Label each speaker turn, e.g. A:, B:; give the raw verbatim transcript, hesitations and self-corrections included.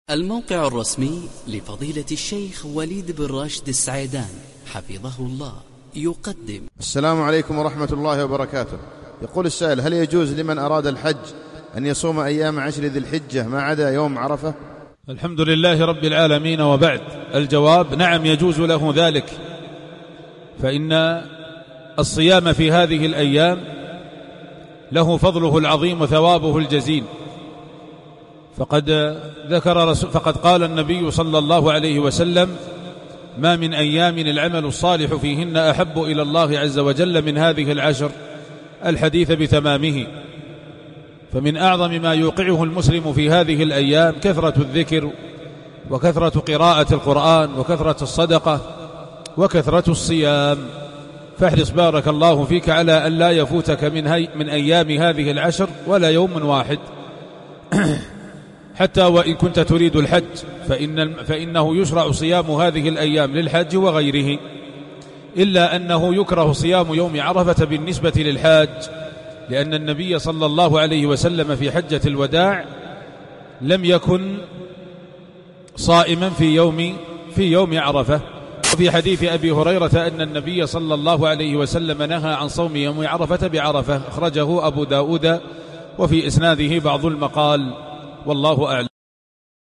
A: الموقع الرسمي لفضيلة الشيخ وليد بن راشد السعيدان حفظه الله يقدم.
B: السلام عليكم ورحمة الله وبركاته. يقول السائل: هل يجوز لمن أراد الحج أن يصوم أيام عشر ذي الحجة ما عدا يوم عرفة؟
C: الحمد لله رب العالمين، وبعد. الجواب: نعم، يجوز له ذلك، فإن الصيام في هذه الأيام له فضله العظيم وثوابه الجزيل. فقد ذكر رسول فقد قال النبي صلى الله عليه وسلم: ما من أيام العمل الصالح فيهن أحب إلى الله عز وجل من هذه العشر، الحديث بتمامه. فمن أعظم ما يوقعه المسلم في هذه الأيام كثرة الذكر، وكثرة قراءة القرآن، وكثرة الصدقة، وكثرة الصيام. فاحرص بارك الله فيك على أن لا يفوتك من, هي من أيام هذه العشر ولا يوم واحد حتى وإن كنت تريد الحج، فإن فإنه يشرع صيام هذه الأيام للحج وغيره، إلا أنه يكره صيام يوم عرفة بالنسبة للحاج، لأن النبي صلى الله عليه وسلم في حجة الوداع لم يكن صائما في يوم في يوم عرفة. وفي حديث أبي هريرة أن النبي صلى الله عليه وسلم نهى عن صوم يوم عرفة بعرفة، أخرجه أبو داود، وفي إسناده بعض المقال، والله أعلم.